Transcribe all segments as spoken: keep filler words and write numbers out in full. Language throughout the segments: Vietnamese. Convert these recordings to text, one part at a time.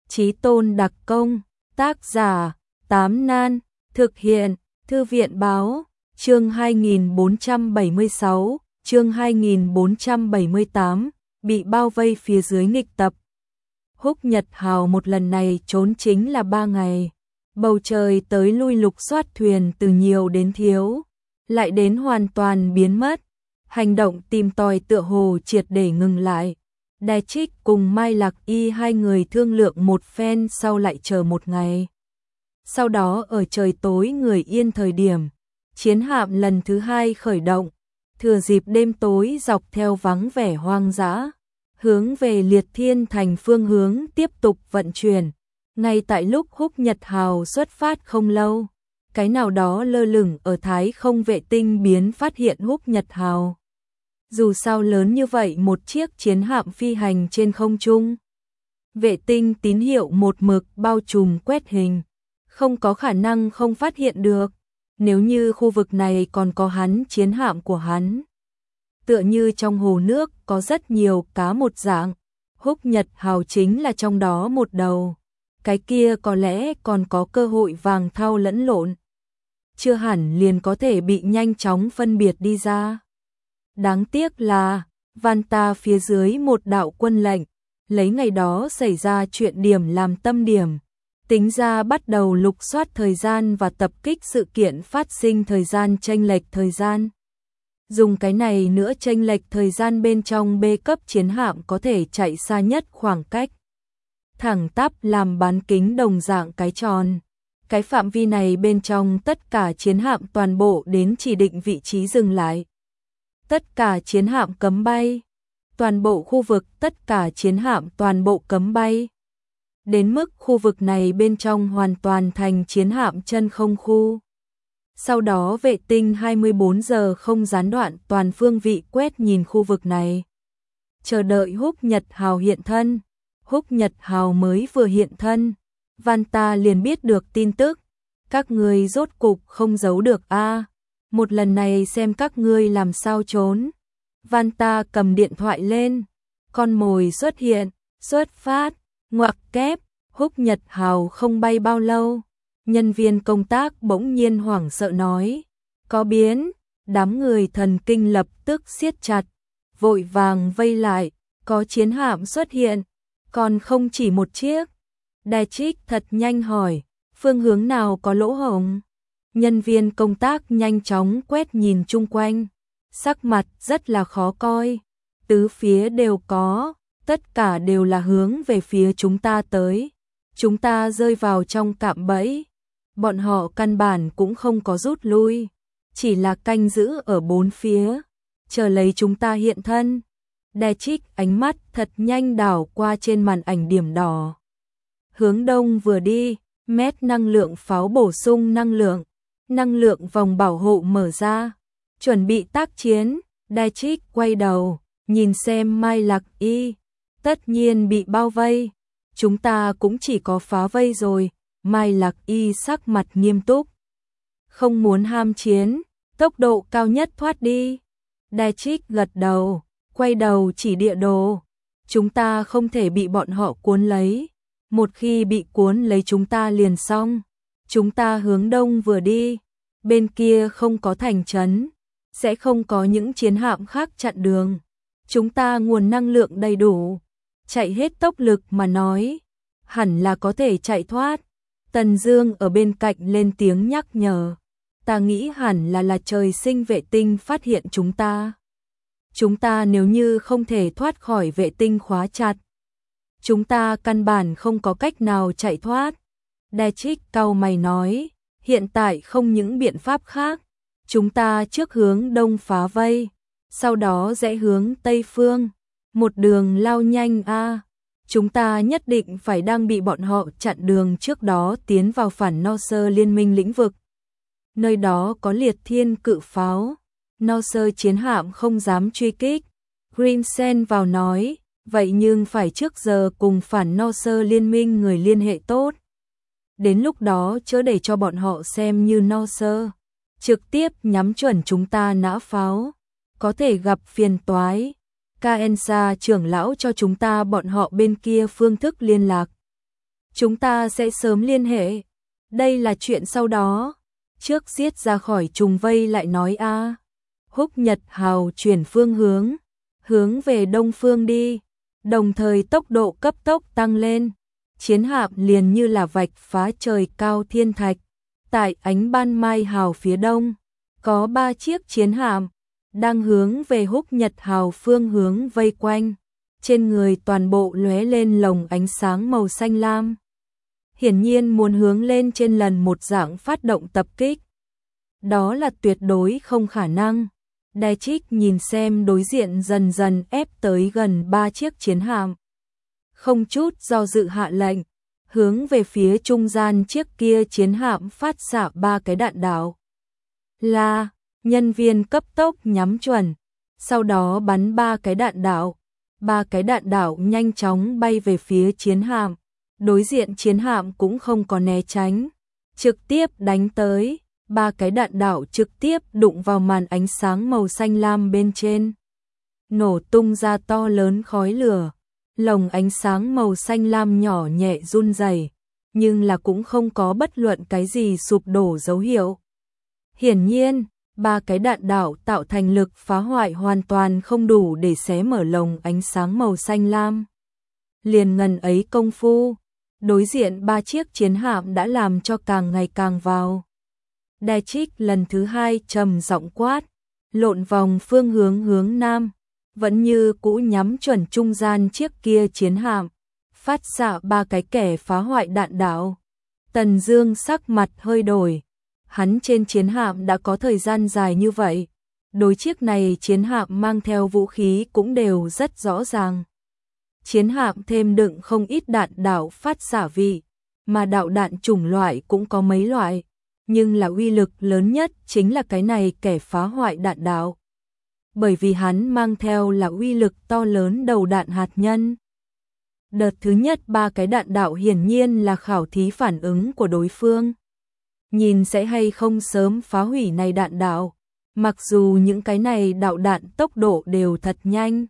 Chí Tôn đặc công, tác giả, Tám Nan, thực hiện, Thư viện báo, chương hai nghìn bốn trăm bảy mươi sáu, chương hai nghìn bốn trăm bảy mươi tám, bị bao vây phía dưới nghịch tập. Húc Nhật Hào một lần này trốn chính là ba ngày, bầu trời tới lui lục soát thuyền từ nhiều đến thiếu, lại đến hoàn toàn biến mất, hành động tìm tòi tựa hồ triệt để ngừng lại. Đài Trích cùng Mai Lạc Y hai người thương lượng một phen sau lại chờ một ngày. Sau đó ở trời tối người yên thời điểm, chiến hạm lần thứ hai khởi động, thừa dịp đêm tối dọc theo vắng vẻ hoang dã, hướng về Liệt Thiên Thành phương hướng tiếp tục vận chuyển. Ngay tại lúc Húc Nhật Hào xuất phát không lâu, cái nào đó lơ lửng ở thái không vệ tinh biến phát hiện Húc Nhật Hào. Dù sao lớn như vậy một chiếc chiến hạm phi hành trên không trung, vệ tinh tín hiệu một mực bao trùm quét hình, không có khả năng không phát hiện được. Nếu như khu vực này còn có hắn chiến hạm của hắn, tựa như trong hồ nước có rất nhiều cá một dạng, Húc Nhật Hào chính là trong đó một đầu, cái kia có lẽ còn có cơ hội vàng thau lẫn lộn, chưa hẳn liền có thể bị nhanh chóng phân biệt đi ra. Đáng tiếc là, Vanta phía dưới một đạo quân lệnh, lấy ngày đó xảy ra chuyện điểm làm tâm điểm, tính ra bắt đầu lục soát thời gian và tập kích sự kiện phát sinh thời gian chênh lệch thời gian. Dùng cái này nữa chênh lệch thời gian bên trong B cấp chiến hạm có thể chạy xa nhất khoảng cách thẳng tắp làm bán kính đồng dạng cái tròn. Cái phạm vi này bên trong tất cả chiến hạm toàn bộ đến chỉ định vị trí dừng lại. Tất cả chiến hạm cấm bay. Toàn bộ khu vực tất cả chiến hạm toàn bộ cấm bay. Đến mức khu vực này bên trong hoàn toàn thành chiến hạm chân không khu. Sau đó vệ tinh hai mươi bốn giờ không gián đoạn toàn phương vị quét nhìn khu vực này. Chờ đợi Húc Nhật Hào hiện thân. Húc Nhật Hào mới vừa hiện thân, Vanta liền biết được tin tức. Các ngươi rốt cục không giấu được a à. Một lần này xem các ngươi làm sao trốn. Vanta cầm điện thoại lên. Con mồi xuất hiện, xuất phát, ngoặc kép. Húc Nhật Hào không bay bao lâu. Nhân viên công tác bỗng nhiên hoảng sợ nói. Có biến, đám người thần kinh lập tức siết chặt. Vội vàng vây lại, có chiến hạm xuất hiện. Còn không chỉ một chiếc. Đài Trích thật nhanh hỏi, phương hướng nào có lỗ hổng? Nhân viên công tác nhanh chóng quét nhìn chung quanh, sắc mặt rất là khó coi. Tứ phía đều có, tất cả đều là hướng về phía chúng ta tới. Chúng ta rơi vào trong cạm bẫy. Bọn họ căn bản cũng không có rút lui, chỉ là canh giữ ở bốn phía, chờ lấy chúng ta hiện thân. Đài Trích ánh mắt thật nhanh đảo qua trên màn ảnh điểm đỏ. Hướng đông vừa đi, mét năng lượng pháo bổ sung năng lượng, năng lượng vòng bảo hộ mở ra, chuẩn bị tác chiến. Đài Trích quay đầu, nhìn xem Mai Lạc Y, tất nhiên bị bao vây, chúng ta cũng chỉ có phá vây rồi. Mai Lạc Y sắc mặt nghiêm túc, không muốn ham chiến, tốc độ cao nhất thoát đi. Đài Trích gật đầu, quay đầu chỉ địa đồ, chúng ta không thể bị bọn họ cuốn lấy, một khi bị cuốn lấy chúng ta liền xong. Chúng ta hướng đông vừa đi, bên kia không có thành trấn, sẽ không có những chiến hạm khác chặn đường. Chúng ta nguồn năng lượng đầy đủ, chạy hết tốc lực mà nói, hẳn là có thể chạy thoát. Tần Dương ở bên cạnh lên tiếng nhắc nhở, ta nghĩ hẳn là là trời sinh vệ tinh phát hiện chúng ta. Chúng ta nếu như không thể thoát khỏi vệ tinh khóa chặt, chúng ta căn bản không có cách nào chạy thoát. Đài Trích cau mày nói, hiện tại không những biện pháp khác, chúng ta trước hướng đông phá vây, sau đó rẽ hướng tây phương, một đường lao nhanh a. À. Chúng ta nhất định phải đang bị bọn họ chặn đường trước đó tiến vào phản no sơ liên minh lĩnh vực. Nơi đó có liệt thiên cự pháo, no sơ chiến hạm không dám truy kích. Grimsen vào nói, vậy nhưng phải trước giờ cùng phản no sơ liên minh người liên hệ tốt. Đến lúc đó chớ để cho bọn họ xem như no sơ, trực tiếp nhắm chuẩn chúng ta nã pháo, có thể gặp phiền toái. Kaensa trưởng lão cho chúng ta bọn họ bên kia phương thức liên lạc. Chúng ta sẽ sớm liên hệ. Đây là chuyện sau đó. Trước giết ra khỏi trùng vây lại nói a. Húc Nhật Hào chuyển phương hướng, hướng về đông phương đi, đồng thời tốc độ cấp tốc tăng lên. Chiến hạm liền như là vạch phá trời cao thiên thạch. Tại ánh ban mai hào phía đông, có ba chiếc chiến hạm đang hướng về Húc Nhật Hào phương hướng vây quanh. Trên người toàn bộ lóe lên lồng ánh sáng màu xanh lam. Hiển nhiên muốn hướng lên trên lần một dạng phát động tập kích. Đó là tuyệt đối không khả năng. Đài Trích nhìn xem đối diện dần dần ép tới gần ba chiếc chiến hạm. Không chút do dự hạ lệnh, hướng về phía trung gian chiếc kia chiến hạm phát xạ ba cái đạn đạo. Là, nhân viên cấp tốc nhắm chuẩn, sau đó bắn ba cái đạn đạo. Ba cái đạn đạo nhanh chóng bay về phía chiến hạm. Đối diện chiến hạm cũng không có né tránh, trực tiếp đánh tới. Ba cái đạn đạo trực tiếp đụng vào màn ánh sáng màu xanh lam bên trên, nổ tung ra to lớn khói lửa. Lồng ánh sáng màu xanh lam nhỏ nhẹ run rẩy, nhưng là cũng không có bất luận cái gì sụp đổ dấu hiệu. Hiển nhiên, ba cái đạn đạo tạo thành lực phá hoại hoàn toàn không đủ để xé mở lồng ánh sáng màu xanh lam. Liền ngần ấy công phu, đối diện ba chiếc chiến hạm đã làm cho càng ngày càng vào. Đài Trích lần thứ hai trầm giọng quát, lộn vòng phương hướng hướng nam, vẫn như cũ nhắm chuẩn trung gian chiếc kia chiến hạm, phát xạ ba cái kẻ phá hoại đạn đạo. Tần Dương sắc mặt hơi đổi, hắn trên chiến hạm đã có thời gian dài như vậy, đối chiếc này chiến hạm mang theo vũ khí cũng đều rất rõ ràng. Chiến hạm thêm đựng không ít đạn đạo phát xạ vị, mà đạo đạn chủng loại cũng có mấy loại, nhưng là uy lực lớn nhất chính là cái này kẻ phá hoại đạn đạo. Bởi vì hắn mang theo là uy lực to lớn đầu đạn hạt nhân. Đợt thứ nhất ba cái đạn đạo hiển nhiên là khảo thí phản ứng của đối phương. Nhìn sẽ hay không sớm phá hủy này đạn đạo, mặc dù những cái này đạo đạn tốc độ đều thật nhanh.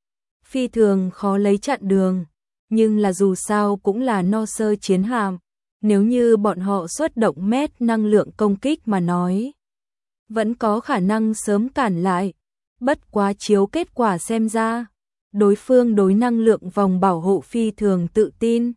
Phi thường khó lấy chặn đường, nhưng là dù sao cũng là no sơ chiến hạm. Nếu như bọn họ xuất động mét năng lượng công kích mà nói, vẫn có khả năng sớm cản lại. Bất quá chiếu kết quả xem ra, đối phương đối năng lượng vòng bảo hộ phi thường tự tin.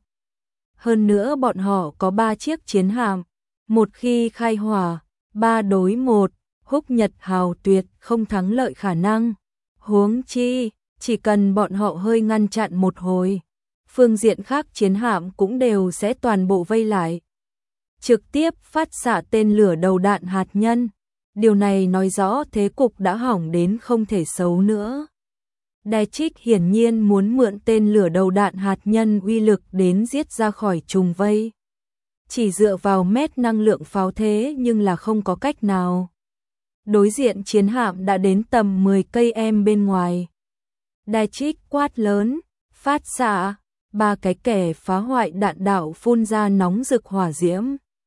Hơn nữa bọn họ có ba chiếc chiến hạm, một khi khai hỏa, ba đối một, Húc Nhật Hào tuyệt không thắng lợi khả năng. Huống chi, chỉ cần bọn họ hơi ngăn chặn một hồi, phương diện khác chiến hạm cũng đều sẽ toàn bộ vây lại, trực tiếp phát xạ tên lửa đầu đạn hạt nhân. Điều này nói rõ thế cục đã hỏng đến không thể xấu nữa. Đài Trích hiển nhiên muốn mượn tên lửa đầu đạn hạt nhân uy lực đến giết ra khỏi trùng vây. Chỉ dựa vào mét năng lượng pháo thế nhưng là không có cách nào. Đối diện chiến hạm đã đến tầm mười cây em bên ngoài. Đài Trích quát lớn, phát xạ, ba cái kẻ phá hoại đạn đạo phun ra nóng rực hỏa diễm.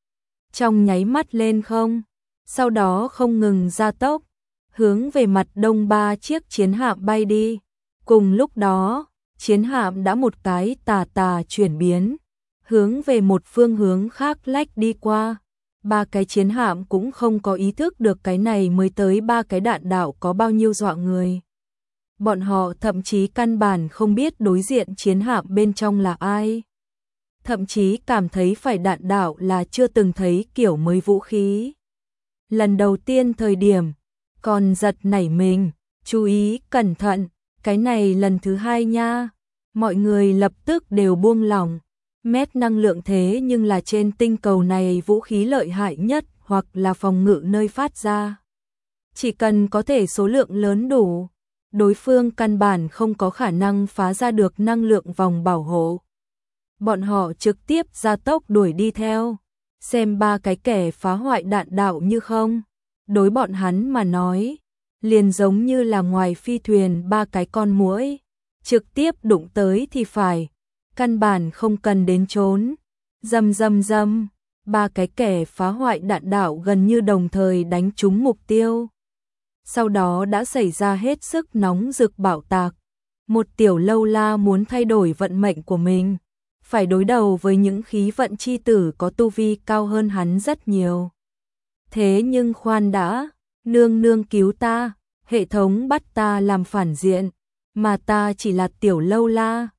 Trong nháy mắt lên không, sau đó không ngừng gia tốc, hướng về mặt đông ba chiếc chiến hạm bay đi. Cùng lúc đó, chiến hạm đã một cái tà tà chuyển biến, hướng về một phương hướng khác lách đi qua. Ba cái chiến hạm cũng không có ý thức được cái này mới tới ba cái đạn đạo có bao nhiêu dọa người. Bọn họ thậm chí căn bản không biết đối diện chiến hạm bên trong là ai. Thậm chí cảm thấy phải đạn đạo là chưa từng thấy kiểu mới vũ khí. Lần đầu tiên thời điểm, còn giật nảy mình, chú ý cẩn thận, cái này lần thứ hai nha. Mọi người lập tức đều buông lỏng. Mét năng lượng thế nhưng là trên tinh cầu này vũ khí lợi hại nhất hoặc là phòng ngự nơi phát ra. Chỉ cần có thể số lượng lớn đủ, đối phương căn bản không có khả năng phá ra được năng lượng vòng bảo hộ. Bọn họ trực tiếp gia tốc đuổi đi theo, xem ba cái kẻ phá hoại đạn đạo như không. Đối bọn hắn mà nói, liền giống như là ngoài phi thuyền ba cái con muỗi, trực tiếp đụng tới thì phải, căn bản không cần đến trốn. Rầm rầm rầm, ba cái kẻ phá hoại đạn đạo gần như đồng thời đánh trúng mục tiêu. Sau đó đã xảy ra hết sức nóng rực bạo tạc. Một tiểu lâu la muốn thay đổi vận mệnh của mình, phải đối đầu với những khí vận chi tử có tu vi cao hơn hắn rất nhiều. Thế nhưng khoan đã, nương nương cứu ta, hệ thống bắt ta làm phản diện, mà ta chỉ là tiểu lâu la,